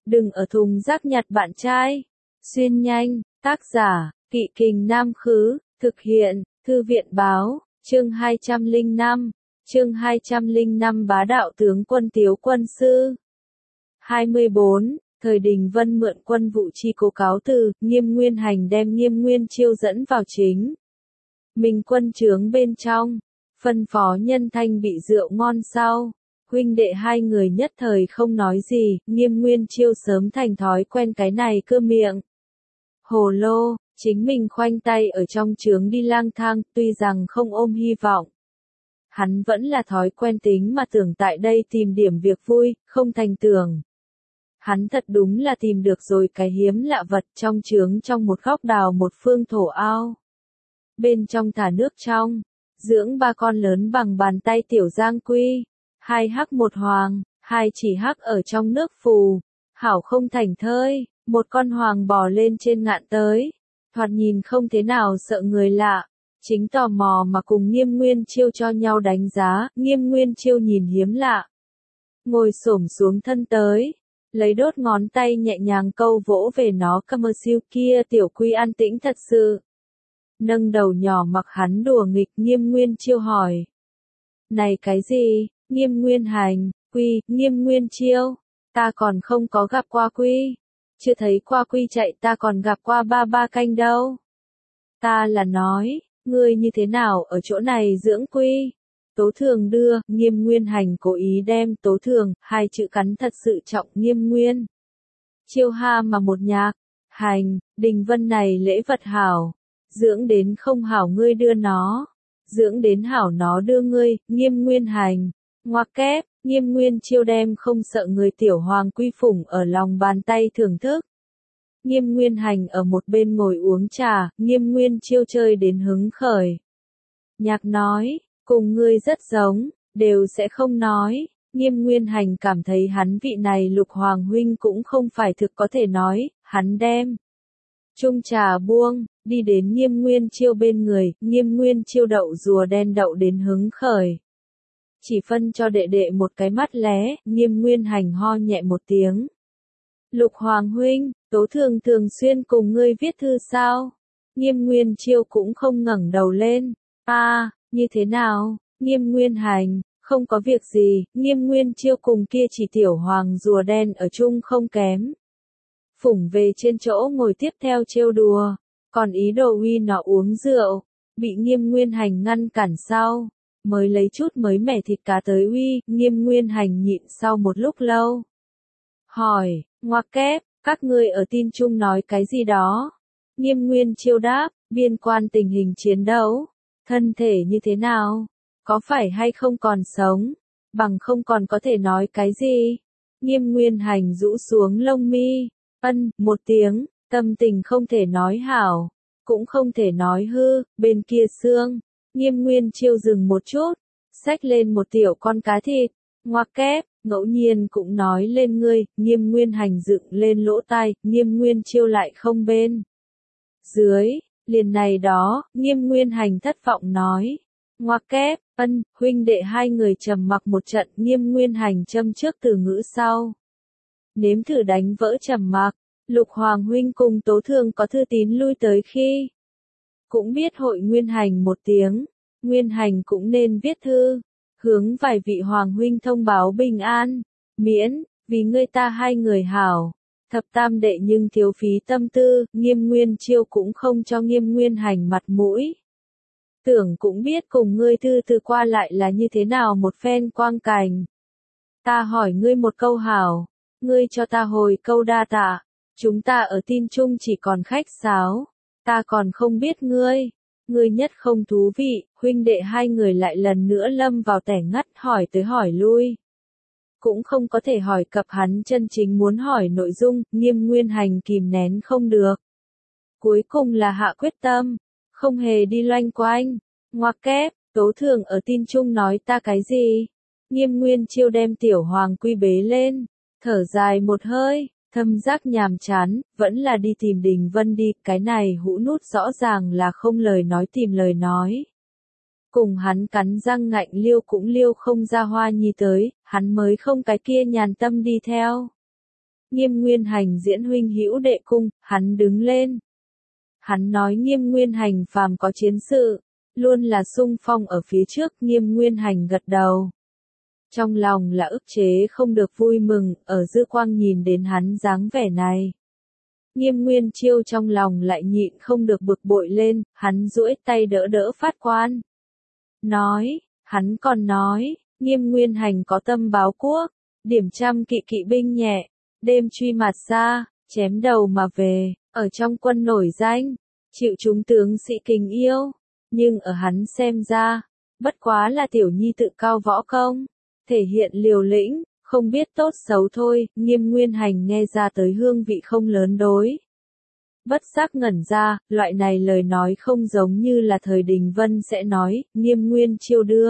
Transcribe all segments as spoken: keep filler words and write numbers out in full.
Đừng ở thùng rác nhặt bạn trai. Xuyên nhanh, tác giả, Kỵ Kình Nam Khứ, thực hiện, Thư viện Báo, chương hai trăm lẻ năm, chương hai trăm lẻ năm Bá đạo tướng quân Tiếu quân sư. hai mươi bốn, thời Đình Vân mượn quân vụ chi cố cáo từ, Nghiêm Nguyên Hành đem Nghiêm Nguyên Chiêu dẫn vào chính. Mình quân trướng bên trong, phân phó nhân thanh bị rượu ngon sau. Huynh đệ hai người nhất thời không nói gì, Nghiêm Nguyên Chiêu sớm thành thói quen cái này cơ miệng. Hồ lô, chính mình khoanh tay ở trong trướng đi lang thang, tuy rằng không ôm hy vọng. Hắn vẫn là thói quen tính mà tưởng tại đây tìm điểm việc vui, không thành tưởng. Hắn thật đúng là tìm được rồi cái hiếm lạ vật trong trướng trong một góc đào một phương thổ ao. Bên trong thả nước trong, dưỡng ba con lớn bằng bàn tay tiểu giang quy. Hai hắc một hoàng, hai chỉ hắc ở trong nước phù, hảo không thành thơi, một con hoàng bò lên trên ngạn tới, thoạt nhìn không thế nào sợ người lạ, chính tò mò mà cùng Nghiêm Nguyên Chiêu cho nhau đánh giá, Nghiêm Nguyên Chiêu nhìn hiếm lạ, ngồi xổm xuống thân tới, lấy đốt ngón tay nhẹ nhàng câu vỗ về nó, cơ mơ siêu kia tiểu quy an tĩnh thật sự. Nâng đầu nhỏ mặc hắn đùa nghịch, Nghiêm Nguyên Chiêu hỏi. Này cái gì? Nghiêm Nguyên Hành, quy, Nghiêm Nguyên Chiêu, ta còn không có gặp qua quy, chưa thấy qua quy chạy ta còn gặp qua ba ba canh đâu. Ta là nói, ngươi như thế nào ở chỗ này dưỡng quy? Tố Thường đưa, Nghiêm Nguyên Hành cố ý đem Tố Thường, hai chữ cắn thật sự trọng Nghiêm Nguyên. Chiêu ha mà một nhạc, Hành, Đình Vân này lễ vật hảo, dưỡng đến không hảo ngươi đưa nó, dưỡng đến hảo nó đưa ngươi, Nghiêm Nguyên Hành. Ngoặc kép, Nghiêm Nguyên Chiêu đem không sợ người tiểu hoàng quy phủng ở lòng bàn tay thưởng thức. Nghiêm Nguyên Hành ở một bên ngồi uống trà, Nghiêm Nguyên Chiêu chơi đến hứng khởi. Nhạc nói, cùng ngươi rất giống, đều sẽ không nói. Nghiêm Nguyên Hành cảm thấy hắn vị này Lục Hoàng huynh cũng không phải thực có thể nói, hắn đem chung trà buông, đi đến Nghiêm Nguyên Chiêu bên người, Nghiêm Nguyên Chiêu đậu rùa đen đậu đến hứng khởi. Chỉ phân cho đệ đệ một cái mắt lé, Nghiêm Nguyên Hành ho nhẹ một tiếng. Lục Hoàng huynh, Tố Thường thường xuyên cùng ngươi viết thư sao? Nghiêm Nguyên Chiêu cũng không ngẩng đầu lên. A, à, như thế nào? Nghiêm Nguyên Hành, không có việc gì, Nghiêm Nguyên Chiêu cùng kia chỉ tiểu hoàng rùa đen ở chung không kém. Phủng về trên chỗ ngồi tiếp theo trêu đùa, còn ý đồ uy nó uống rượu, bị Nghiêm Nguyên Hành ngăn cản sau. Mới lấy chút mới mẻ thịt cá tới uy, Nghiêm Nguyên Hành nhịn sau một lúc lâu. Hỏi, ngoặc kép, các ngươi ở tin chung nói cái gì đó? Nghiêm Nguyên Chiêu đáp, biên quan tình hình chiến đấu, thân thể như thế nào? Có phải hay không còn sống? Bằng không còn có thể nói cái gì? Nghiêm Nguyên Hành rũ xuống lông mi, ân, một tiếng, tâm tình không thể nói hảo, cũng không thể nói hư, bên kia xương. Nghiêm Nguyên Chiêu dừng một chút, xách lên một tiểu con cá thịt, ngoặc kép, ngẫu nhiên cũng nói lên ngươi, Nghiêm Nguyên Hành dựng lên lỗ tai, Nghiêm Nguyên Chiêu lại không bên. Dưới, liền này đó, Nghiêm Nguyên Hành thất vọng nói, ngoặc kép, ân, huynh đệ hai người trầm mặc một trận, Nghiêm Nguyên Hành châm trước từ ngữ sau. Nếm thử đánh vỡ trầm mặc, Lục Hoàng huynh cùng Tố Thường có thư tín lui tới khi. Cũng biết hội Nguyên Hành một tiếng, Nguyên Hành cũng nên viết thư, hướng vài vị hoàng huynh thông báo bình an, miễn, vì ngươi ta hai người hảo, thập tam đệ nhưng thiếu phí tâm tư, Nghiêm Nguyên Chiêu cũng không cho Nghiêm Nguyên Hành mặt mũi. Tưởng cũng biết cùng ngươi thư từ qua lại là như thế nào một phen quang cảnh. Ta hỏi ngươi một câu hảo, ngươi cho ta hồi câu đa tạ, chúng ta ở tin chung chỉ còn khách sáo. Ta còn không biết ngươi, ngươi nhất không thú vị, huynh đệ hai người lại lần nữa lâm vào tẻ ngắt hỏi tới hỏi lui. Cũng không có thể hỏi cập hắn chân chính muốn hỏi nội dung, Nghiêm Nguyên Hành kìm nén không được. Cuối cùng là hạ quyết tâm, không hề đi loanh quanh, ngoặc kép, Tố Thường ở tin chung nói ta cái gì? Nghiêm Nguyên Chiêu đem tiểu hoàng quy bế lên, thở dài một hơi. Thâm giác nhàm chán, vẫn là đi tìm Đình Vân đi, cái này hũ nút rõ ràng là không lời nói tìm lời nói. Cùng hắn cắn răng ngạnh liêu cũng liêu không ra Hoa Nhi tới, hắn mới không cái kia nhàn tâm đi theo. Nghiêm Nguyên Hành diễn huynh hữu đệ cung, hắn đứng lên. Hắn nói Nghiêm Nguyên Hành phàm có chiến sự, luôn là xung phong ở phía trước. Nghiêm Nguyên Hành gật đầu. Trong lòng là ức chế không được vui mừng, ở dư quang nhìn đến hắn dáng vẻ này. Nghiêm Nguyên Chiêu trong lòng lại nhịn không được bực bội lên, hắn duỗi tay đỡ đỡ Phát Quan. Nói, hắn còn nói, Nghiêm Nguyên Hành có tâm báo quốc, điểm trăm kỵ kỵ binh nhẹ, đêm truy mạt xa, chém đầu mà về, ở trong quân nổi danh, chịu chúng tướng sĩ kính yêu, nhưng ở hắn xem ra, bất quá là tiểu nhi tự cao võ công, thể hiện liều lĩnh, không biết tốt xấu thôi. Nghiêm Nguyên Hành nghe ra tới hương vị không lớn đối. Bất giác ngẩn ra, loại này lời nói không giống như là thời Đình Vân sẽ nói. Nghiêm Nguyên Chiêu đưa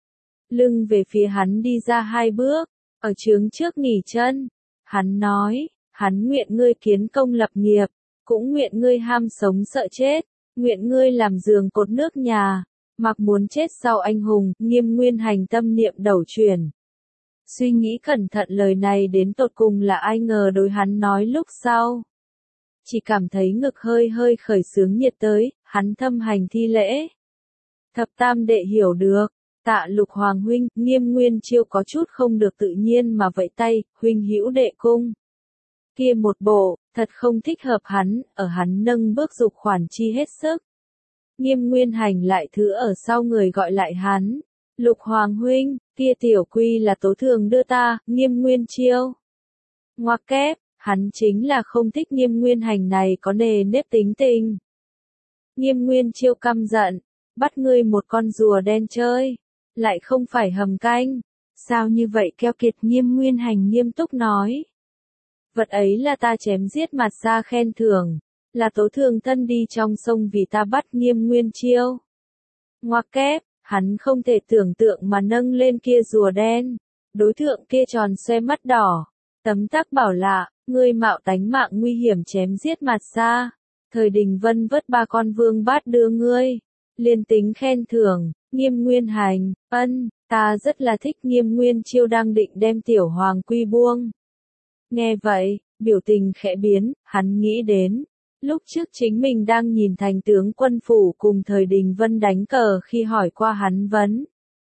lưng về phía hắn đi ra hai bước, ở trướng trước nghỉ chân. Hắn nói, hắn nguyện ngươi kiến công lập nghiệp, cũng nguyện ngươi ham sống sợ chết, nguyện ngươi làm giường cột nước nhà, mặc muốn chết sau anh hùng. Nghiêm Nguyên Hành tâm niệm đầu chuyển. Suy nghĩ cẩn thận lời này đến tột cùng là ai ngờ đối hắn nói lúc sau. Chỉ cảm thấy ngực hơi hơi khởi sướng nhiệt tới, hắn thâm hành thi lễ. Thập tam đệ hiểu được, tạ Lục Hoàng huynh. Nghiêm Nguyên Chiêu có chút không được tự nhiên mà vẫy tay, huynh hữu đệ cung. Kia một bộ, thật không thích hợp hắn, ở hắn nâng bước dục khoản chi hết sức. Nghiêm Nguyên Hành lại thứ ở sau người gọi lại hắn. Lục Hoàng huynh, kia tiểu quy là tố thường đưa ta. Nghiêm Nguyên Chiêu ngoặc kép, hắn chính là không thích Nghiêm Nguyên Hành này có nề nếp tính tình. Nghiêm Nguyên Chiêu căm giận, bắt ngươi một con rùa đen chơi, lại không phải hầm canh, sao như vậy keo kiệt. Nghiêm Nguyên Hành nghiêm túc nói, vật ấy là ta chém giết mặt ra khen thưởng, là tố thường thân đi trong sông vì ta bắt. Nghiêm Nguyên Chiêu ngoặc kép, hắn không thể tưởng tượng mà nâng lên kia rùa đen, đối tượng kia tròn xoe mắt đỏ, tấm tắc bảo lạ, ngươi mạo tánh mạng nguy hiểm chém giết mặt xa, thời Đình Vân vớt ba con vương bát đưa ngươi, liên tính khen thưởng. Nghiêm Nguyên Hành, ân, ta rất là thích. Nghiêm Nguyên Chiêu đang định đem tiểu hoàng quy buông. Nghe vậy, biểu tình khẽ biến, hắn nghĩ đến, lúc trước chính mình đang nhìn thành tướng quân phủ cùng thời Đình Vân đánh cờ khi hỏi qua hắn vấn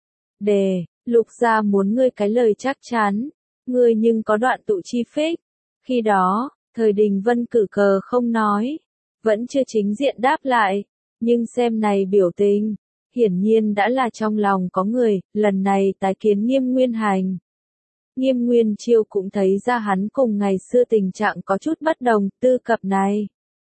đề, Lục gia muốn ngươi cái lời chắc chắn, ngươi nhưng có đoạn tụ chi phích. Khi đó, thời Đình Vân cử cờ không nói, vẫn chưa chính diện đáp lại, nhưng xem này biểu tình, hiển nhiên đã là trong lòng có người. Lần này tái kiến Nghiêm Nguyên Hành, Nghiêm Nguyên Chiêu cũng thấy ra hắn cùng ngày xưa tình trạng có chút bất đồng. Tư cập này,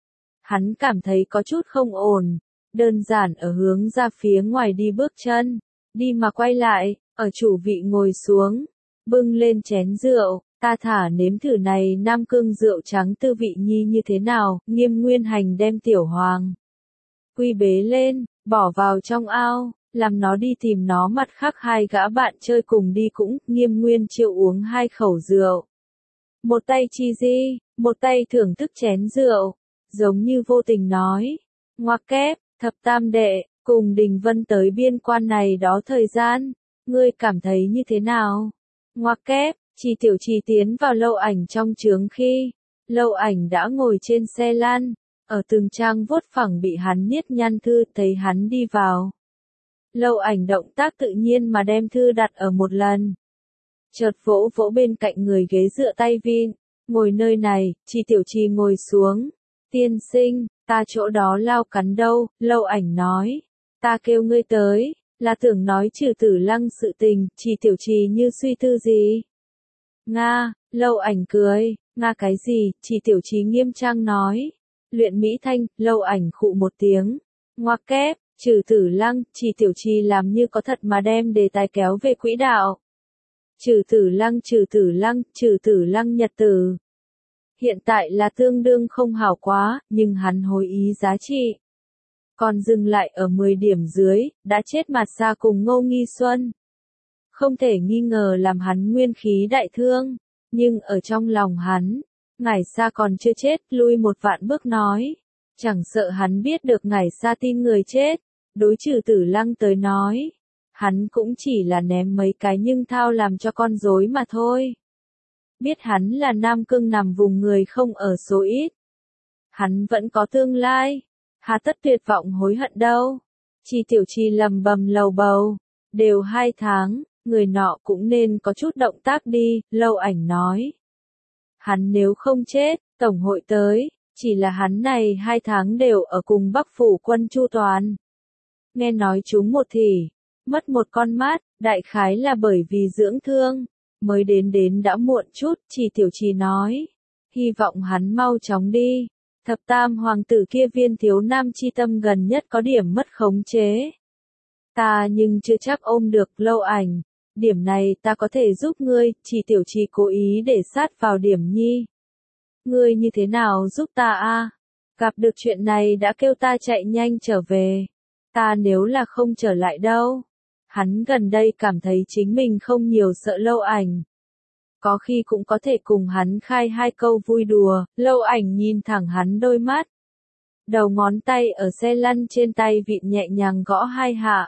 hắn cảm thấy có chút không ổn, đơn giản ở hướng ra phía ngoài đi bước chân, đi mà quay lại, ở chủ vị ngồi xuống, bưng lên chén rượu, ta thả nếm thử này Nam Cương rượu trắng tư vị nhi như thế nào. Nghiêm Nguyên Hành đem tiểu hoàng quy bế lên, bỏ vào trong ao, làm nó đi tìm nó mặt khác hai gã bạn chơi cùng đi cũng. Nghiêm Nguyên Chiêu uống hai khẩu rượu, một tay chi di, một tay thưởng thức chén rượu, giống như vô tình nói, ngoặc kép, thập tam đệ, cùng Đình Vân tới biên quan này đó thời gian, ngươi cảm thấy như thế nào? Ngoặc kép, Chỉ Tiểu Trì tiến vào Lâu Ảnh trong trướng khi, Lâu Ảnh đã ngồi trên xe lăn, ở từng trang vuốt phẳng bị hắn niết nhăn thư. Thấy hắn đi vào, Lâu Ảnh động tác tự nhiên mà đem thư đặt ở một lần, chợt vỗ vỗ bên cạnh người ghế dựa tay vịn, ngồi nơi này. Chỉ Tiểu Trì ngồi xuống, tiên sinh, ta chỗ đó lao cắn đâu. Lâu Ảnh nói, ta kêu ngươi tới, là tưởng nói Trừ Tử Lăng sự tình. Chỉ Tiểu Trì như suy tư gì. Nga, Lâu Ảnh cười, Nga cái gì? Chỉ Tiểu Trì nghiêm trang nói, luyện Mỹ Thanh. Lâu Ảnh khụ một tiếng, ngoặc kép, Trừ Tử Lăng. Chỉ Tiểu Trì làm như có thật mà đem đề tài kéo về quỹ đạo. Trừ Tử Lăng, Trừ Tử Lăng, Trừ Tử Lăng nhật tử hiện tại là tương đương không hảo quá, nhưng hắn hồi ý giá trị còn dừng lại ở mười điểm dưới, đã chết Mạt Sa cùng Ngô Nghi Xuân, không thể nghi ngờ làm hắn nguyên khí đại thương, nhưng ở trong lòng hắn, Ngải Sa còn chưa chết. Lui một vạn bước nói, chẳng sợ hắn biết được Ngải Sa tin người chết, đối Trừ Tử Lăng tới nói, hắn cũng chỉ là ném mấy cái nhưng thao làm cho con rối mà thôi. biết hắn là Nam Cương nằm vùng người không ở số ít. Hắn vẫn có tương lai, hà tất tuyệt vọng hối hận đâu. Chi Tiểu Chi lầm bầm lầu bầu, đều hai tháng, người nọ cũng nên có chút động tác đi, Lâu Ảnh nói. Hắn nếu không chết, tổng hội tới, chỉ là hắn này hai tháng đều ở cùng Bắc phủ quân chu toàn. Nghe nói chúng một thì, mất một con mắt, đại khái là bởi vì dưỡng thương, mới đến đến đã muộn chút, Chi Tiểu Chi nói. Hy vọng hắn mau chóng đi. Thập tam hoàng tử kia viên thiếu nam chi tâm gần nhất có điểm mất khống chế. Ta nhưng chưa chắc ôm được, Lâu Ảnh. Điểm này ta có thể giúp ngươi, Chi Tiểu Chi cố ý để sát vào điểm nhi. Ngươi như thế nào giúp ta a? Gặp được chuyện này đã kêu ta chạy nhanh trở về. Ta nếu là không trở lại đâu. Hắn gần đây cảm thấy chính mình không nhiều sợ Lâu Ảnh. Có khi cũng có thể cùng hắn khai hai câu vui đùa, Lâu Ảnh nhìn thẳng hắn đôi mắt. Đầu ngón tay ở xe lăn trên tay vịn nhẹ nhàng gõ hai hạ.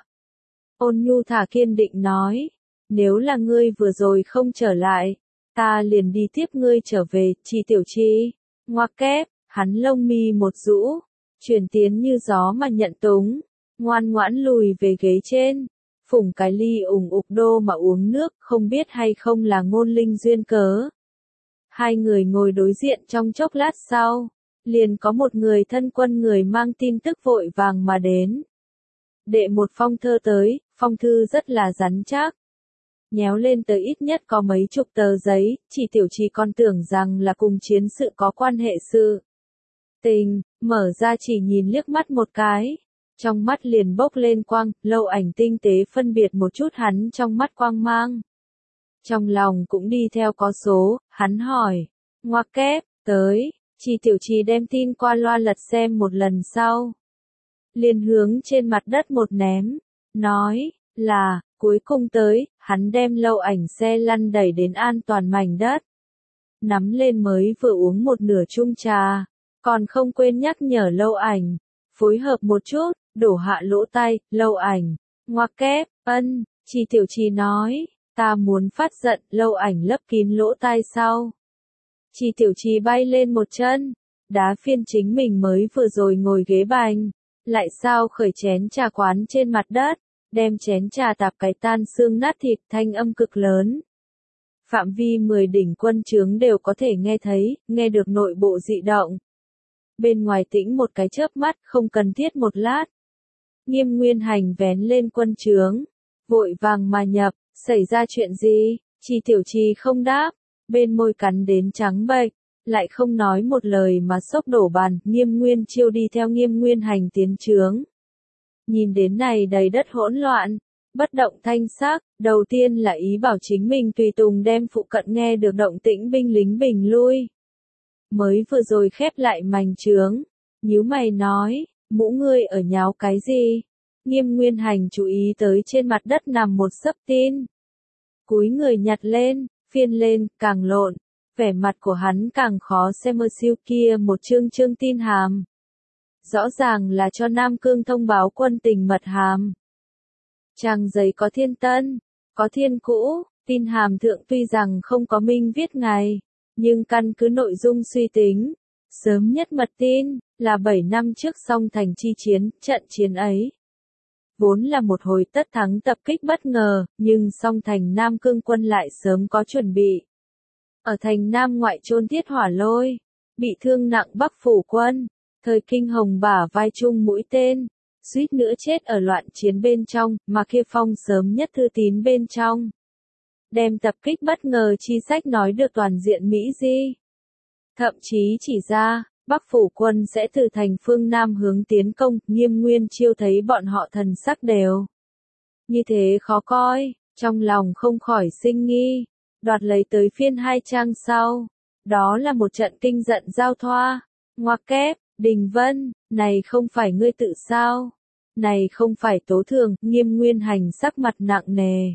Ôn nhu thả kiên định nói, nếu là ngươi vừa rồi không trở lại, ta liền đi tiếp ngươi trở về, Chi Tiểu Chi. Ngoặc kép, hắn lông mi một rũ, chuyển tiến như gió mà nhận túng, ngoan ngoãn lùi về ghế trên. Phủng cái ly ủng ục đô mà uống nước, không biết hay không là ngôn linh duyên cớ. Hai người ngồi đối diện trong chốc lát sau, liền có một người thân quân người mang tin tức vội vàng mà đến. Đệ một phong thơ tới, phong thư rất là rắn chắc. Nhéo lên tới ít nhất có mấy chục tờ giấy, Chi Tiểu Chi còn tưởng rằng là cùng chiến sự có quan hệ sự. Tình, mở ra chỉ nhìn liếc mắt một cái. Trong mắt liền bốc lên quang, Lâu Ảnh tinh tế phân biệt một chút hắn trong mắt quang mang. Trong lòng cũng đi theo có số, hắn hỏi, ngoặc kép, tới, Chi Tiểu Chi đem tin qua loa lật xem một lần sau. Liền hướng trên mặt đất một ném, nói, là, cuối cùng tới, hắn đem Lâu Ảnh xe lăn đẩy đến an toàn mảnh đất. Nắm lên mới vừa uống một nửa chung trà, còn không quên nhắc nhở Lâu Ảnh, phối hợp một chút. Đổ hạ lỗ tay, Lâu Ảnh, ngoặc kép, ân, Chi Tiểu Chi nói, ta muốn phát giận, Lâu Ảnh lấp kín lỗ tai sau. Chi Tiểu Chi bay lên một chân, đá phiên chính mình mới vừa rồi ngồi ghế bành, lại sao khởi chén trà quán trên mặt đất, đem chén trà tạp cái tan xương nát thịt, thanh âm cực lớn. Phạm vi mười đỉnh quân trướng đều có thể nghe thấy, nghe được nội bộ dị động. Bên ngoài tĩnh một cái chớp mắt, không cần thiết một lát. Nghiêm Nguyên Hành vén lên quân trướng, vội vàng mà nhập, xảy ra chuyện gì? Chi Tiểu Chi không đáp, bên môi cắn đến trắng bệch, lại không nói một lời mà xốc đổ bàn. Nghiêm Nguyên Chiêu đi theo Nghiêm Nguyên Hành tiến trướng. Nhìn đến này đầy đất hỗn loạn, bất động thanh sắc, đầu tiên là ý bảo chính mình tùy tùng đem phụ cận nghe được động tĩnh binh lính bình lui. Mới vừa rồi khép lại mảnh trướng, nhíu mày nói, mũ ngươi ở nháo cái gì? Nghiêm Nguyên Hành chú ý tới trên mặt đất nằm một xấp tin. Cúi người nhặt lên, phiên lên, càng lộn, vẻ mặt của hắn càng khó xem mơ siêu kia một chương chương tin hàm. Rõ ràng là cho Nam Cương thông báo quân tình mật hàm. Trang giấy có thiên tân, có thiên cũ, tin hàm thượng tuy rằng không có minh viết ngày, nhưng căn cứ nội dung suy tính, sớm nhất mật tin, là bảy năm trước song thành chi chiến, trận chiến ấy. Vốn là một hồi tất thắng tập kích bất ngờ, nhưng song thành Nam Cương quân lại sớm có chuẩn bị. Ở thành Nam ngoại chôn thiết hỏa lôi, bị thương nặng Bắc phủ quân, thời kinh hồng bả vai chung mũi tên, suýt nữa chết ở loạn chiến bên trong, mà kia phong sớm nhất thư tín bên trong. Đem tập kích bất ngờ chi sách nói được toàn diện Mỹ Di. Thậm chí chỉ ra, Bắc phủ quân sẽ từ thành phương Nam hướng tiến công, Nghiêm Nguyên Chiêu thấy bọn họ thần sắc đều như thế khó coi, trong lòng không khỏi sinh nghi, đoạt lấy tới phiên hai trang sau. Đó là một trận kinh giận giao thoa, ngoặc kép, Đình Vân, này không phải ngươi tự sao? Này không phải Tố Thường, Nghiêm Nguyên Hành sắc mặt nặng nề.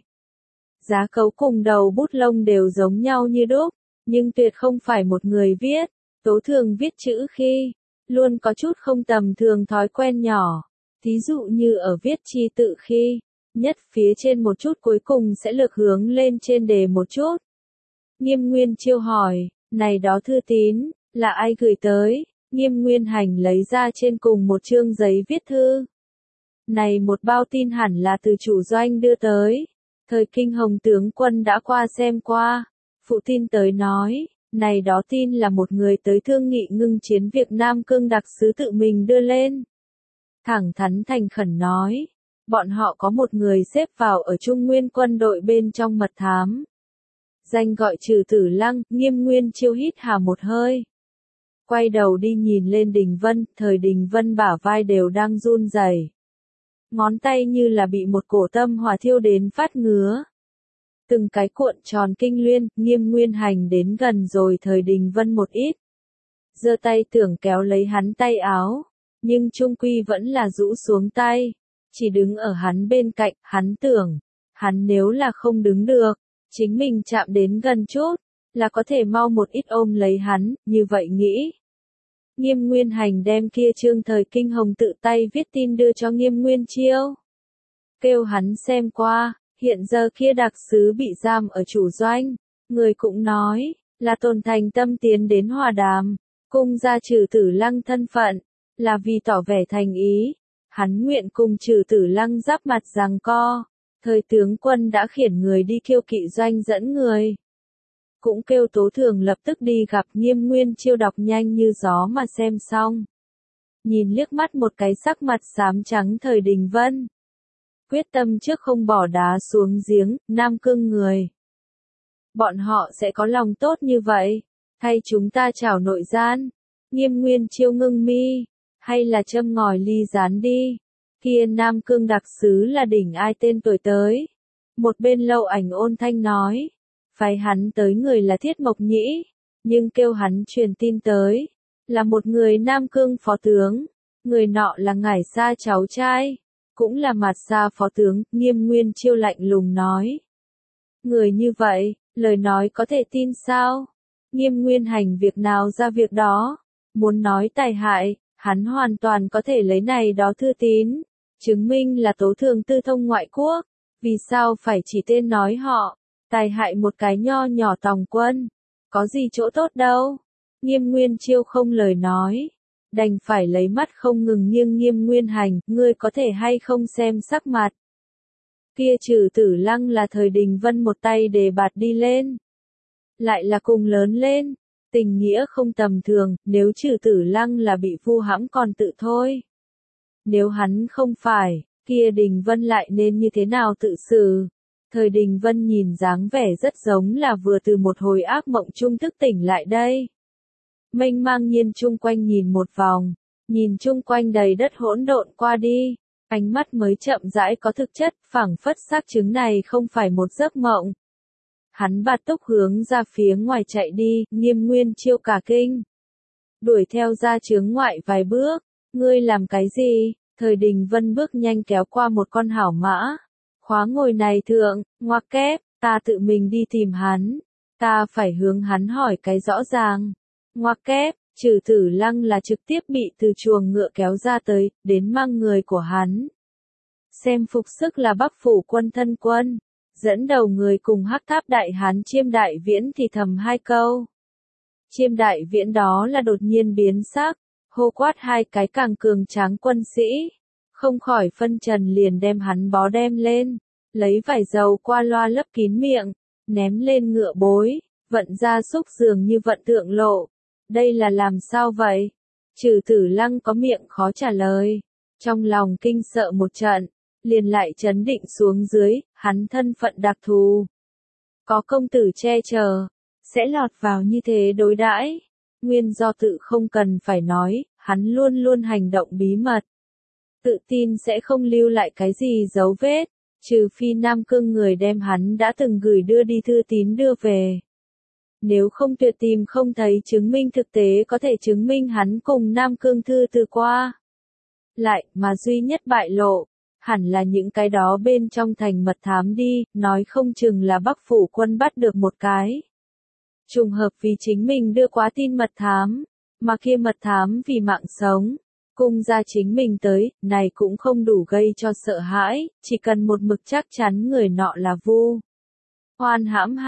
Giá cấu cùng đầu bút lông đều giống nhau như đúc, nhưng tuyệt không phải một người viết. Tố Thường viết chữ khi, luôn có chút không tầm thường thói quen nhỏ. Thí dụ như ở viết chi tự khi, nhất phía trên một chút cuối cùng sẽ lược hướng lên trên đề một chút. Nghiêm Nguyên Chiêu hỏi, này đó thư tín, là ai gửi tới? Nghiêm Nguyên Hành lấy ra trên cùng một chương giấy viết thư. Này một bao tin hẳn là từ chủ doanh đưa tới. Thời Kinh Hồng tướng quân đã qua xem qua. Phụ tin tới nói, này đó tin là một người tới thương nghị ngưng chiến việc Nam Cương đặc sứ tự mình đưa lên. Thẳng thắn thành khẩn nói, bọn họ có một người xếp vào ở Trung Nguyên quân đội bên trong mật thám. Danh gọi Trừ Tử Lăng. Nghiêm Nguyên Chiêu hít hà một hơi. Quay đầu đi nhìn lên Đình Vân, thời Đình Vân bả vai đều đang run rẩy. Ngón tay như là bị một cổ tâm hỏa thiêu đến phát ngứa. Từng cái cuộn tròn kinh luyên, Nghiêm Nguyên Hành đến gần rồi thời Đình Vân một ít. Giơ tay tưởng kéo lấy hắn tay áo, nhưng trung quy vẫn là rũ xuống tay. Chỉ đứng ở hắn bên cạnh, hắn tưởng, hắn nếu là không đứng được, chính mình chạm đến gần chút, là có thể mau một ít ôm lấy hắn, như vậy nghĩ. Nghiêm Nguyên Hành đem kia chương thời Kinh Hồng tự tay viết tin đưa cho Nghiêm Nguyên Chiêu. Kêu hắn xem qua, hiện giờ kia đặc sứ bị giam ở chủ doanh, người cũng nói, là Tôn Thành Tâm tiến đến hòa đàm, cung ra Trừ Tử Lăng thân phận, là vì tỏ vẻ thành ý. Hắn nguyện cùng Trừ Tử Lăng giáp mặt giằng co, thời tướng quân đã khiển người đi kêu kỵ doanh dẫn người. Cũng kêu Tố Thường lập tức đi gặp. Nghiêm Nguyên Chiêu đọc nhanh như gió mà xem xong. Nhìn liếc mắt một cái sắc mặt xám trắng thời Đình Vân. Quyết tâm trước không bỏ đá xuống giếng, Nam Cương người. Bọn họ sẽ có lòng tốt như vậy, hay chúng ta trảo nội gian? Nghiêm Nguyên Chiêu ngưng mi, hay là châm ngòi ly gián đi? Kia Nam Cương đặc sứ là đỉnh ai tên tuổi tới? Một bên Lâu Ảnh ôn thanh nói. Phái hắn tới người là Thiết Mộc Nhĩ, nhưng kêu hắn truyền tin tới, là một người Nam Cương phó tướng, người nọ là Ngải Sa cháu trai, cũng là Mạt Sa phó tướng. Nghiêm Nguyên Chiêu lạnh lùng nói. Người như vậy, lời nói có thể tin sao? Nghiêm Nguyên Hành việc nào ra việc đó, muốn nói tài hại, hắn hoàn toàn có thể lấy này đó thư tín, chứng minh là Tố Thường tư thông ngoại quốc, vì sao phải chỉ tên nói họ? Tài hại một cái nho nhỏ tòng quân, có gì chỗ tốt đâu. Nghiêm Nguyên Chiêu không lời nói, đành phải lấy mắt không ngừng nghiêng Nghiêm Nguyên Hành, ngươi có thể hay không xem sắc mặt. Kia Trừ Tử Lăng là thời Đình Vân một tay đề bạt đi lên, lại là cùng lớn lên, tình nghĩa không tầm thường. Nếu Trừ Tử Lăng là bị vu hãm còn tự thôi, nếu hắn không phải, kia Đình Vân lại nên như thế nào tự xử? Thời Đình Vân nhìn dáng vẻ rất giống là vừa từ một hồi ác mộng chung thức tỉnh lại đây. Mênh mang nhiên chung quanh nhìn một vòng, nhìn chung quanh đầy đất hỗn độn qua đi, ánh mắt mới chậm rãi có thực chất, phảng phất xác chứng này không phải một giấc mộng. Hắn bạt túc hướng ra phía ngoài chạy đi. Nghiêm Nguyên Chiêu cả kinh, đuổi theo ra chướng ngoại vài bước. Ngươi làm cái gì? Thời Đình Vân bước nhanh kéo qua một con hảo mã. Khóa ngồi này thượng, ngoặc kép, ta tự mình đi tìm hắn, ta phải hướng hắn hỏi cái rõ ràng. Ngoặc kép, Trừ Tử Lăng là trực tiếp bị từ chuồng ngựa kéo ra tới, đến mang người của hắn. Xem phục sức là Bắc phủ quân thân quân, dẫn đầu người cùng Hắc Tháp đại hán Chiêm Đại Viễn thì thầm hai câu. Chiêm Đại Viễn đó là đột nhiên biến sắc, hô quát hai cái càng cường tráng quân sĩ. Không khỏi phân trần liền đem hắn bó đem lên, lấy vải dầu qua loa lấp kín miệng, ném lên ngựa bối, vận ra xúc dường như vận tượng lộ. Đây là làm sao vậy? Trừ Tử Lăng có miệng khó trả lời, trong lòng kinh sợ một trận, liền lại chấn định xuống dưới. Hắn thân phận đặc thù, có công tử che chở, sẽ lọt vào như thế đối đãi. Nguyên do tự không cần phải nói, hắn luôn luôn hành động bí mật, tự tin sẽ không lưu lại cái gì dấu vết, trừ phi Nam Cương người đem hắn đã từng gửi đưa đi thư tín đưa về. Nếu không tuyệt tìm không thấy chứng minh thực tế có thể chứng minh hắn cùng Nam Cương thư từ qua lại, mà duy nhất bại lộ, hẳn là những cái đó bên trong thành mật thám đi, nói không chừng là Bắc phủ quân bắt được một cái. Trùng hợp vì chính mình đưa quá tin mật thám, mà kia mật thám vì mạng sống, cung ra chính mình tới, này cũng không đủ gây cho sợ hãi, chỉ cần một mực chắc chắn người nọ là vu oan hãm hại,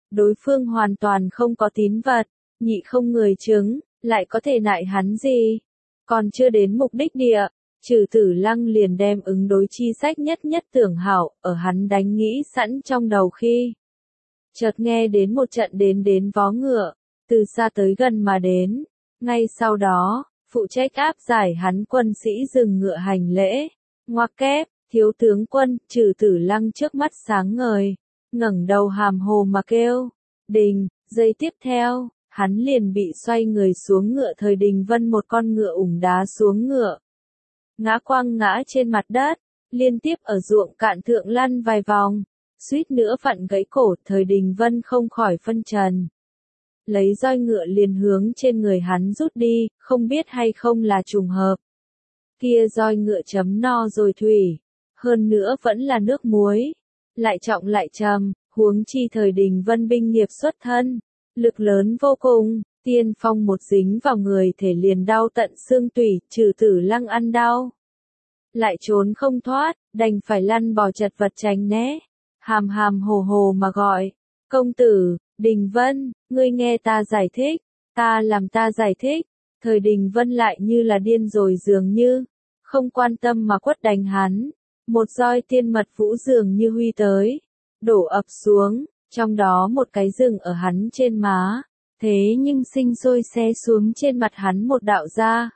Đối phương hoàn toàn không có tín vật, nhị không người chứng, lại có thể nại hắn gì? Còn chưa đến mục đích địa, Trừ Tử Lăng liền đem ứng đối chi sách nhất nhất tưởng hảo, ở hắn đánh nghĩ sẵn trong đầu khi. Chợt nghe đến một trận đến đến vó ngựa, từ xa tới gần mà đến, ngay sau đó, phụ trách áp giải hắn quân sĩ dừng ngựa hành lễ, ngoặc kép, thiếu tướng quân, Trừ Tử Lăng trước mắt sáng ngời, ngẩng đầu hàm hồ mà kêu, đình, giây tiếp theo, hắn liền bị xoay người xuống ngựa. Thời Đình Vân một con ngựa ủng đá xuống ngựa, ngã quăng ngã trên mặt đất, liên tiếp ở ruộng cạn thượng lăn vài vòng, suýt nữa vặn gãy cổ. Thời Đình Vân không khỏi phân trần, lấy roi ngựa liền hướng trên người hắn rút đi, không biết hay không là trùng hợp. Kia roi ngựa chấm no rồi thủy, hơn nữa vẫn là nước muối, lại trọng lại trầm, huống chi Thời Đình Vân binh nghiệp xuất thân, lực lớn vô cùng, tiên phong một dính vào người thể liền đau tận xương tủy. Trừ Tử Lăng ăn đau, lại trốn không thoát, đành phải lăn bò chật vật tránh né, hàm hàm hồ hồ mà gọi, công tử, Đình Vân, ngươi nghe ta giải thích, ta làm ta giải thích. Thời Đình Vân lại như là điên rồi dường như, không quan tâm mà quất đánh hắn, một roi tiên mật vũ dường như huy tới, đổ ập xuống, trong đó một cái rừng ở hắn trên má, thế nhưng sinh sôi xé xuống trên mặt hắn một đạo da.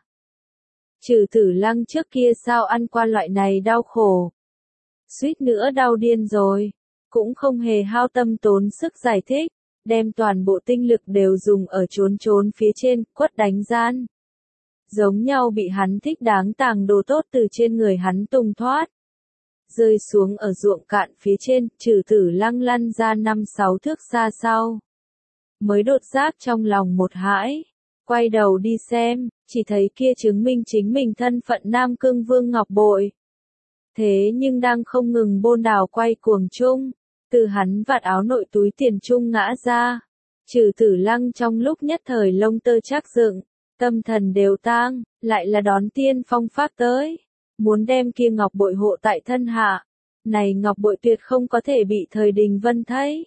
Trừ Tử Lăng trước kia sao ăn qua loại này đau khổ, suýt nữa đau điên rồi, cũng không hề hao tâm tốn sức giải thích, đem toàn bộ tinh lực đều dùng ở trốn trốn phía trên, quất đánh gian. Giống nhau bị hắn thích đáng tàng đồ tốt từ trên người hắn tung thoát, rơi xuống ở ruộng cạn phía trên. Trừ Tử Lăng lăn ra năm sáu thước xa sau, mới đột giác trong lòng một hãi, quay đầu đi xem, chỉ thấy kia chứng minh chính mình thân phận Nam Cương Vương ngọc bội. Thế nhưng đang không ngừng bôn đào quay cuồng chung, từ hắn vạt áo nội túi tiền chung ngã ra. Trừ Tử Lăng trong lúc nhất thời lông tơ chắc dựng, tâm thần đều tang, lại là đón tiên phong phát tới, muốn đem kia ngọc bội hộ tại thân hạ. Này ngọc bội tuyệt không có thể bị Thời Đình Vân thấy.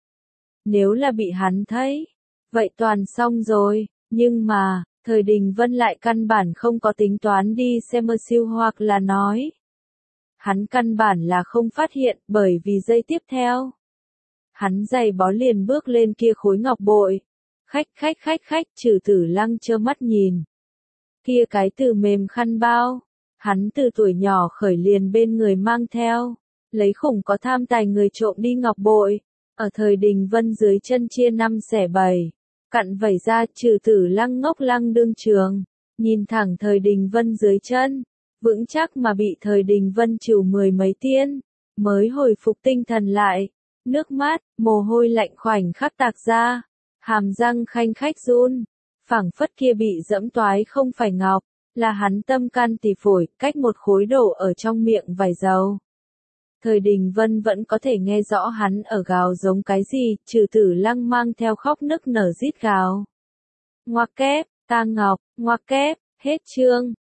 Nếu là bị hắn thấy, vậy toàn xong rồi, nhưng mà, Thời Đình Vân lại căn bản không có tính toán đi xem mơ siêu hoặc là nói. Hắn căn bản là không phát hiện, bởi vì giây tiếp theo, hắn giày bó liền bước lên kia khối ngọc bội. Khách khách khách khách, Trừ Tử Lăng trơ mắt nhìn. Kia cái từ mềm khăn bao, hắn từ tuổi nhỏ khởi liền bên người mang theo, lấy khủng có tham tài người trộm đi ngọc bội, ở Thời Đình Vân dưới chân chia năm xẻ bảy, cặn vẩy ra. Trừ Tử Lăng ngốc lăng đương trường, nhìn thẳng Thời Đình Vân dưới chân, vững chắc mà bị Thời Đình Vân trừ mười mấy tiên, mới hồi phục tinh thần lại, nước mắt, mồ hôi lạnh khoảnh khắc tạc ra, hàm răng khanh khách run, phảng phất kia bị dẫm toái không phải ngọc, là hắn tâm can tỳ phổi, cách một khối đổ ở trong miệng vài dầu. Thời Đình Vân vẫn có thể nghe rõ hắn ở gào giống cái gì. Trừ Tử Lăng mang theo khóc nức nở rít gào. Ngoặc kép, ta ngọc, ngoặc kép, hết chương.